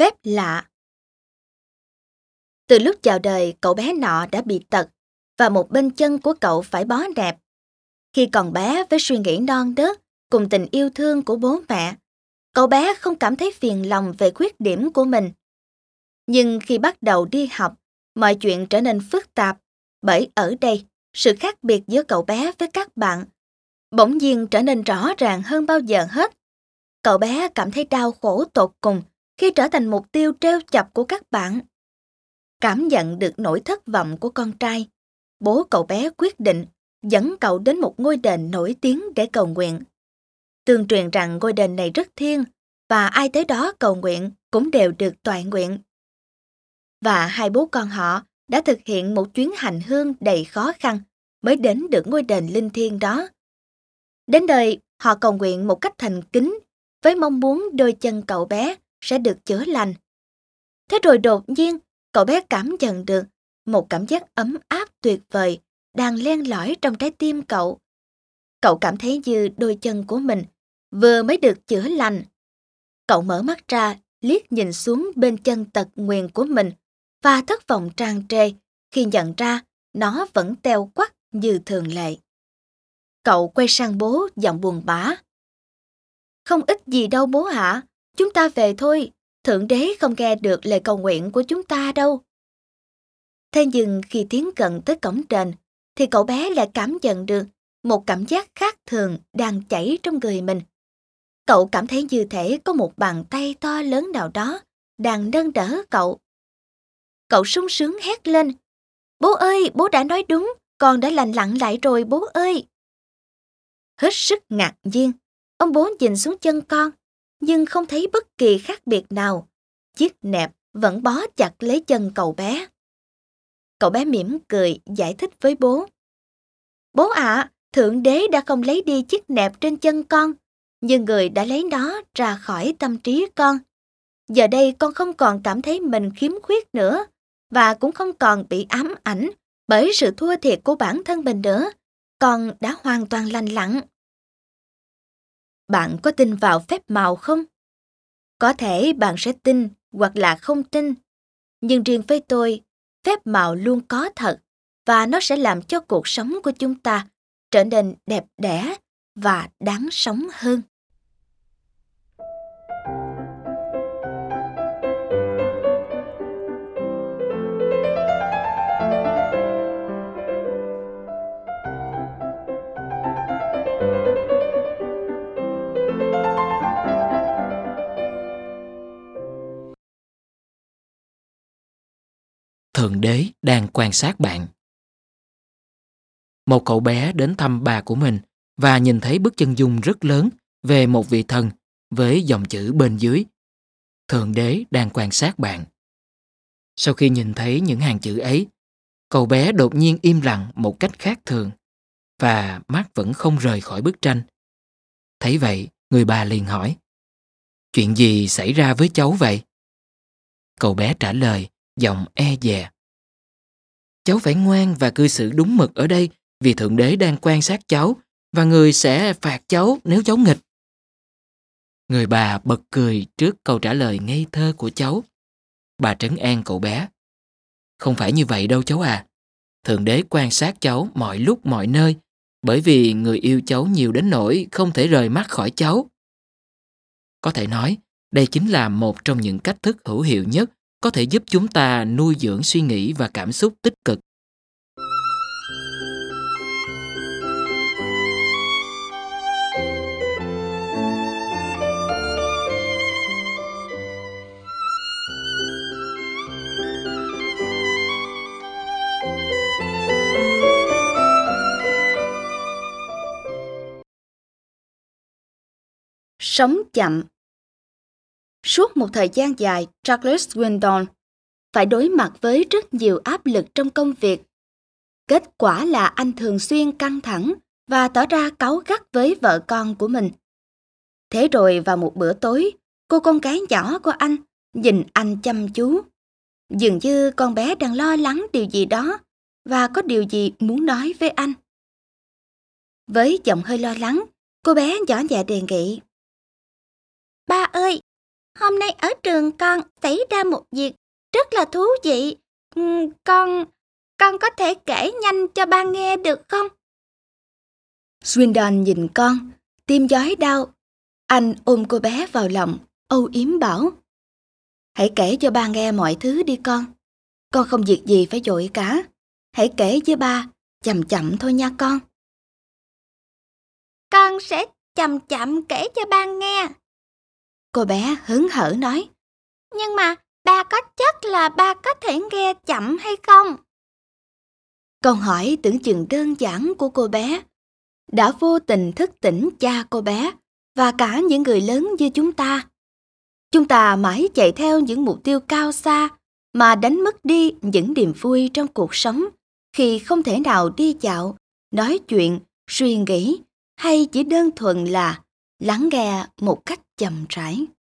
Phép lạ. Từ lúc chào đời, cậu bé nọ đã bị tật và một bên chân của cậu phải bó nẹp. Khi còn bé với suy nghĩ non nớt cùng tình yêu thương của bố mẹ, cậu bé không cảm thấy phiền lòng về khuyết điểm của mình. Nhưng khi bắt đầu đi học, mọi chuyện trở nên phức tạp, bởi ở đây, sự khác biệt giữa cậu bé với các bạn bỗng nhiên trở nên rõ ràng hơn bao giờ hết. Cậu bé cảm thấy đau khổ tột cùng khi trở thành mục tiêu trêu chọc của các bạn. Cảm nhận được nỗi thất vọng của con trai, bố cậu bé quyết định dẫn cậu đến một ngôi đền nổi tiếng để cầu nguyện. Tương truyền rằng ngôi đền này rất thiêng và ai tới đó cầu nguyện cũng đều được toại nguyện. Và hai bố con họ đã thực hiện một chuyến hành hương đầy khó khăn mới đến được ngôi đền linh thiêng đó. Đến đời, họ cầu nguyện một cách thành kính với mong muốn đôi chân cậu bé sẽ được chữa lành. Thế rồi đột nhiên, cậu bé cảm nhận được một cảm giác ấm áp tuyệt vời đang len lỏi trong trái tim cậu. Cậu cảm thấy như đôi chân của mình vừa mới được chữa lành. Cậu mở mắt ra, liếc nhìn xuống bên chân tật nguyền của mình và thất vọng tràn trề khi nhận ra nó vẫn teo quắt như thường lệ. Cậu quay sang bố giọng buồn bã. Không ít gì đâu bố ạ, chúng ta về thôi, Thượng Đế không nghe được lời cầu nguyện của chúng ta đâu. Thế nhưng khi tiến cận tới cổng đền, thì cậu bé lại cảm nhận được một cảm giác khác thường đang chảy trong người mình. Cậu cảm thấy như thể có một bàn tay to lớn nào đó đang nâng đỡ cậu. Cậu sung sướng hét lên, bố ơi, bố đã nói đúng, con đã lành lặn lại rồi bố ơi. Hết sức ngạc nhiên, ông bố nhìn xuống chân con, nhưng không thấy bất kỳ khác biệt nào. Chiếc nẹp vẫn bó chặt lấy chân cậu bé. Cậu bé mỉm cười giải thích với bố. Bố ạ, Thượng Đế đã không lấy đi chiếc nẹp trên chân con, nhưng người đã lấy nó ra khỏi tâm trí con. Giờ đây con không còn cảm thấy mình khiếm khuyết nữa, và cũng không còn bị ám ảnh bởi sự thua thiệt của bản thân mình nữa. Con đã hoàn toàn lành lặn. Bạn có tin vào phép màu không? Có thể bạn sẽ tin hoặc là không tin. Nhưng riêng với tôi, phép màu luôn có thật và nó sẽ làm cho cuộc sống của chúng ta trở nên đẹp đẽ và đáng sống hơn. Thượng Đế đang quan sát bạn. Một cậu bé đến thăm bà của mình và nhìn thấy bức chân dung rất lớn về một vị thần với dòng chữ bên dưới. Thượng Đế đang quan sát bạn. Sau khi nhìn thấy những hàng chữ ấy, cậu bé đột nhiên im lặng một cách khác thường và mắt vẫn không rời khỏi bức tranh. Thấy vậy, người bà liền hỏi, chuyện gì xảy ra với cháu vậy? Cậu bé trả lời, giọng e dè. Cháu phải ngoan và cư xử đúng mực ở đây vì Thượng Đế đang quan sát cháu và người sẽ phạt cháu nếu cháu nghịch. Người bà bật cười trước câu trả lời ngây thơ của cháu. Bà trấn an cậu bé. Không phải như vậy đâu cháu à. Thượng Đế quan sát cháu mọi lúc mọi nơi bởi vì người yêu cháu nhiều đến nỗi không thể rời mắt khỏi cháu. Có thể nói, đây chính là một trong những cách thức hữu hiệu nhất có thể giúp chúng ta nuôi dưỡng suy nghĩ và cảm xúc tích cực. Sống chậm. Suốt một thời gian dài, Charles Swindoll phải đối mặt với rất nhiều áp lực trong công việc. Kết quả là anh thường xuyên căng thẳng và tỏ ra cáu gắt với vợ con của mình. Thế rồi vào một bữa tối, cô con gái nhỏ của anh nhìn anh chăm chú. Dường như con bé đang lo lắng điều gì đó và có điều gì muốn nói với anh. Với giọng hơi lo lắng, cô bé nhỏ nhẹ đề nghị. Ba ơi, hôm nay ở trường con xảy ra một việc rất là thú vị. Con có thể kể nhanh cho ba nghe được không? Swindon nhìn con, tim gói đau. Anh ôm cô bé vào lòng, âu yếm bảo: Hãy kể cho ba nghe mọi thứ đi con. Con không việc gì phải vội cả. Hãy kể với ba, chậm chậm thôi nha con. Con sẽ chậm chậm kể cho ba nghe. Cô bé hớn hở nói. Nhưng mà ba có chắc là ba có thể nghe chậm hay không? Câu hỏi tưởng chừng đơn giản của cô bé đã vô tình thức tỉnh cha cô bé và cả những người lớn như chúng ta. Chúng ta mãi chạy theo những mục tiêu cao xa mà đánh mất đi những niềm vui trong cuộc sống khi không thể nào đi dạo, nói chuyện, suy nghĩ hay chỉ đơn thuần là lắng nghe một cách chậm rãi.